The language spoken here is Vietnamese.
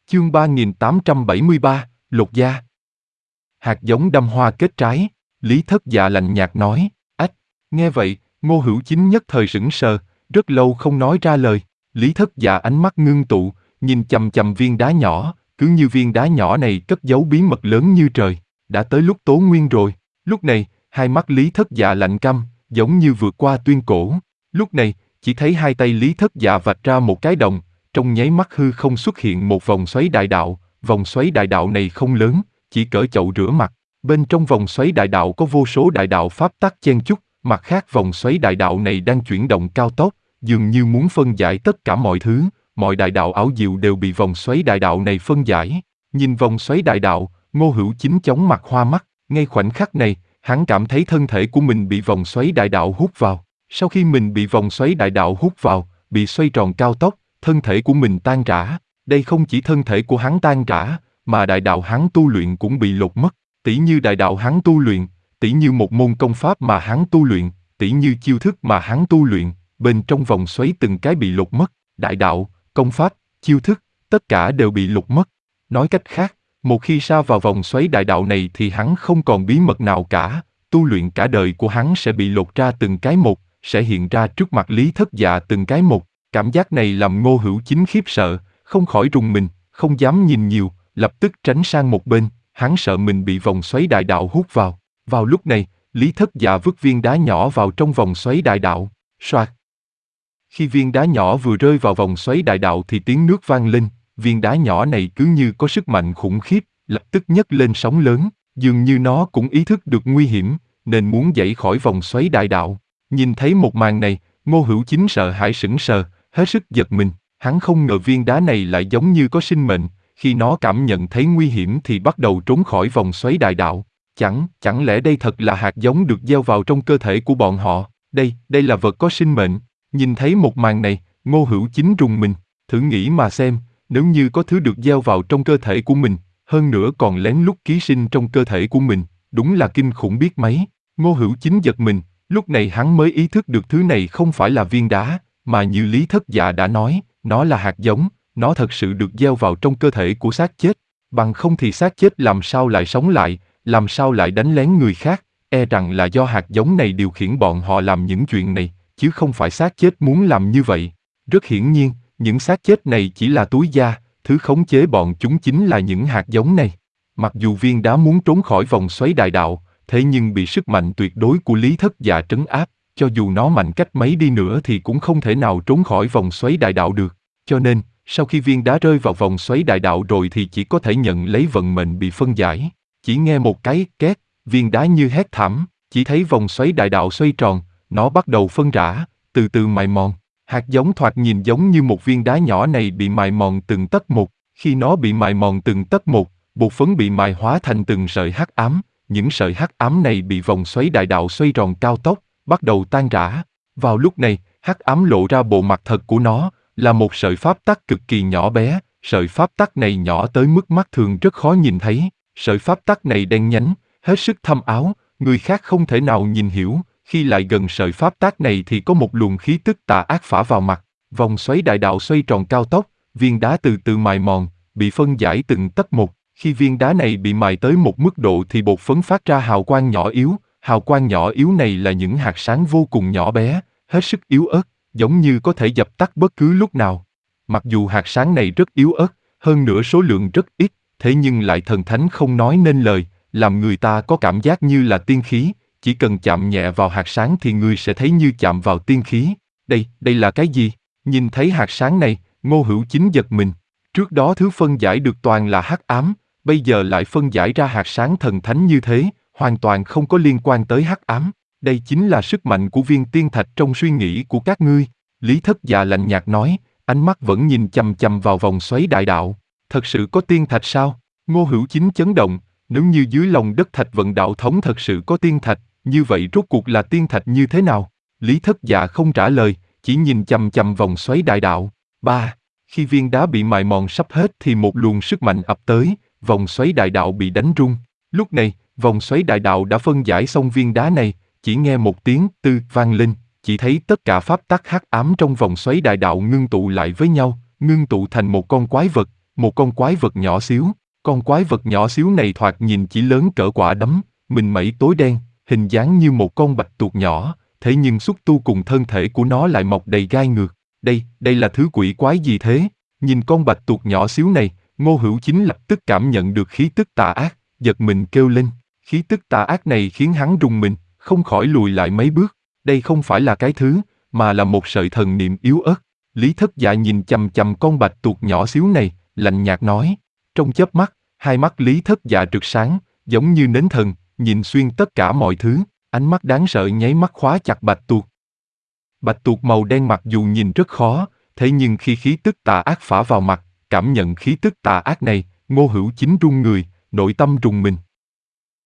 Chương 3873, Lột da. Hạt giống đâm hoa kết trái, Lý Thất Dạ lạnh nhạt nói, ách, nghe vậy, Ngô Hữu Chính nhất thời sững sờ, rất lâu không nói ra lời. Lý Thất Dạ ánh mắt ngưng tụ, nhìn chằm chằm viên đá nhỏ, cứ như viên đá nhỏ này cất giấu bí mật lớn như trời. Đã tới lúc tố nguyên rồi. Lúc này, hai mắt Lý Thất Dạ lạnh căm, giống như vượt qua tuyên cổ. Lúc này, chỉ thấy hai tay Lý Thất Dạ vạch ra một cái đồng, trong nháy mắt hư không xuất hiện một vòng xoáy đại đạo. Vòng xoáy đại đạo này không lớn, chỉ cỡ chậu rửa mặt. Bên trong vòng xoáy đại đạo có vô số đại đạo pháp tắc chen chúc, mặt khác vòng xoáy đại đạo này đang chuyển động cao tốc, dường như muốn phân giải tất cả mọi thứ, mọi đại đạo ảo diệu đều bị vòng xoáy đại đạo này phân giải. Nhìn vòng xoáy đại đạo, Ngô Hữu Chính chóng mặt hoa mắt, ngay khoảnh khắc này, hắn cảm thấy thân thể của mình bị vòng xoáy đại đạo hút vào. Sau khi mình bị vòng xoáy đại đạo hút vào, bị xoay tròn cao tốc, thân thể của mình tan rã. Đây không chỉ thân thể của hắn tan rã, mà đại đạo hắn tu luyện cũng bị lột mất. Tỉ như đại đạo hắn tu luyện, tỉ như một môn công pháp mà hắn tu luyện, tỉ như chiêu thức mà hắn tu luyện, bên trong vòng xoáy từng cái bị lột mất. Đại đạo, công pháp, chiêu thức, tất cả đều bị lột mất. Nói cách khác, một khi sa vào vòng xoáy đại đạo này thì hắn không còn bí mật nào cả, tu luyện cả đời của hắn sẽ bị lột ra từng cái một, sẽ hiện ra trước mặt Lý Thất Dạ từng cái một. Cảm giác này làm Ngô Hữu Chính khiếp sợ, không khỏi rùng mình, không dám nhìn nhiều, lập tức tránh sang một bên, hắn sợ mình bị vòng xoáy đại đạo hút vào. Vào lúc này, Lý Thất Dạ vứt viên đá nhỏ vào trong vòng xoáy đại đạo, soạt. Khi viên đá nhỏ vừa rơi vào vòng xoáy đại đạo thì tiếng nước vang lên, viên đá nhỏ này cứ như có sức mạnh khủng khiếp, lập tức nhấc lên sóng lớn, dường như nó cũng ý thức được nguy hiểm, nên muốn dậy khỏi vòng xoáy đại đạo. Nhìn thấy một màn này, Ngô Hữu Chính sợ hãi sững sờ, hết sức giật mình, hắn không ngờ viên đá này lại giống như có sinh mệnh, khi nó cảm nhận thấy nguy hiểm thì bắt đầu trốn khỏi vòng xoáy đại đạo. Chẳng lẽ đây thật là hạt giống được gieo vào trong cơ thể của bọn họ? Đây là vật có sinh mệnh. Nhìn thấy một màn này, Ngô Hữu Chính rùng mình, thử nghĩ mà xem, nếu như có thứ được gieo vào trong cơ thể của mình, hơn nữa còn lén lút ký sinh trong cơ thể của mình, đúng là kinh khủng biết mấy. Ngô Hữu Chính giật mình, lúc này hắn mới ý thức được thứ này không phải là viên đá, mà như Lý Thất Dạ đã nói, nó là hạt giống, nó thật sự được gieo vào trong cơ thể của xác chết, bằng không thì xác chết làm sao lại sống lại, làm sao lại đánh lén người khác, e rằng là do hạt giống này điều khiển bọn họ làm những chuyện này, chứ không phải xác chết muốn làm như vậy. Rất hiển nhiên, những xác chết này chỉ là túi da, thứ khống chế bọn chúng chính là những hạt giống này. Mặc dù viên đá muốn trốn khỏi vòng xoáy đại đạo, thế nhưng bị sức mạnh tuyệt đối của Lý Thất Dạ trấn áp, cho dù nó mạnh cách mấy đi nữa thì cũng không thể nào trốn khỏi vòng xoáy đại đạo được. Cho nên, sau khi viên đá rơi vào vòng xoáy đại đạo rồi thì chỉ có thể nhận lấy vận mệnh bị phân giải. Chỉ nghe một cái két, viên đá như hét thảm, chỉ thấy vòng xoáy đại đạo xoay tròn, nó bắt đầu phân rã, từ từ mài mòn. Hạt giống thoạt nhìn giống như một viên đá nhỏ này bị mài mòn từng tấc một. Khi nó bị mài mòn từng tấc một, bột phấn bị mài hóa thành từng sợi hắc ám. Những sợi hắc ám này bị vòng xoáy đại đạo xoay tròn cao tốc, bắt đầu tan rã. Vào lúc này, hắc ám lộ ra bộ mặt thật của nó, là một sợi pháp tắc cực kỳ nhỏ bé. Sợi pháp tắc này nhỏ tới mức mắt thường rất khó nhìn thấy. Sợi pháp tắc này đen nhánh, hết sức thâm áo, người khác không thể nào nhìn hiểu. Khi lại gần sợi pháp tắc này thì có một luồng khí tức tà ác phả vào mặt. Vòng xoáy đại đạo xoay tròn cao tốc, viên đá từ từ mài mòn, bị phân giải từng tấc một. Khi viên đá này bị mài tới một mức độ thì bột phấn phát ra hào quang nhỏ yếu. Hào quang nhỏ yếu này là những hạt sáng vô cùng nhỏ bé, hết sức yếu ớt, giống như có thể dập tắt bất cứ lúc nào. Mặc dù hạt sáng này rất yếu ớt, hơn nữa số lượng rất ít, thế nhưng lại thần thánh không nói nên lời, làm người ta có cảm giác như là tiên khí. Chỉ cần chạm nhẹ vào hạt sáng thì người sẽ thấy như chạm vào tiên khí. Đây là cái gì? Nhìn thấy hạt sáng này, Ngô Hữu Chính giật mình. Trước đó thứ phân giải được toàn là hắc ám, bây giờ lại phân giải ra hạt sáng thần thánh như thế, hoàn toàn không có liên quan tới hắc ám. Đây chính là sức mạnh của viên tiên thạch trong suy nghĩ của các ngươi. Lý Thất Dạ lạnh nhạt nói, ánh mắt vẫn nhìn chằm chằm vào vòng xoáy đại đạo. Thật sự có tiên thạch sao? Ngô Hữu Chính chấn động, nếu như dưới lòng đất thạch vận đạo thống thật sự có tiên thạch, như vậy rốt cuộc là tiên thạch như thế nào? Lý Thất Dạ không trả lời, chỉ nhìn chằm chằm vòng xoáy đại đạo. Khi viên đá bị mài mòn sắp hết thì một luồng sức mạnh ập tới, vòng xoáy đại đạo bị đánh rung. Lúc này, vòng xoáy đại đạo đã phân giải xong viên đá này, chỉ nghe một tiếng tư vang lên, chỉ thấy tất cả pháp tắc hắc ám trong vòng xoáy đại đạo ngưng tụ lại với nhau, ngưng tụ thành một con quái vật, một con quái vật nhỏ xíu. Con quái vật nhỏ xíu này thoạt nhìn chỉ lớn cỡ quả đấm, mình mẩy tối đen, hình dáng như một con bạch tuộc nhỏ, thế nhưng xúc tu cùng thân thể của nó lại mọc đầy gai ngược. Đây là thứ quỷ quái gì thế? Nhìn con bạch tuộc nhỏ xíu này, Ngô Hữu Chính lập tức cảm nhận được khí tức tà ác, giật mình kêu lên. Khí tức tà ác này khiến hắn rùng mình, không khỏi lùi lại mấy bước. Đây không phải là cái thứ, mà là một sợi thần niệm yếu ớt. Lý Thất Dạ nhìn chằm chằm con bạch tuộc nhỏ xíu này, lạnh nhạt nói. Trong chớp mắt, hai mắt Lý Thất Dạ rực sáng, giống như nến thần, nhìn xuyên tất cả mọi thứ, ánh mắt đáng sợ nháy mắt khóa chặt bạch tuộc. Bạch tuộc màu đen mặc dù nhìn rất khó, thế nhưng khi khí tức tà ác phả vào mặt, cảm nhận khí tức tà ác này, Ngô Hữu Chính run người, nội tâm rùng mình.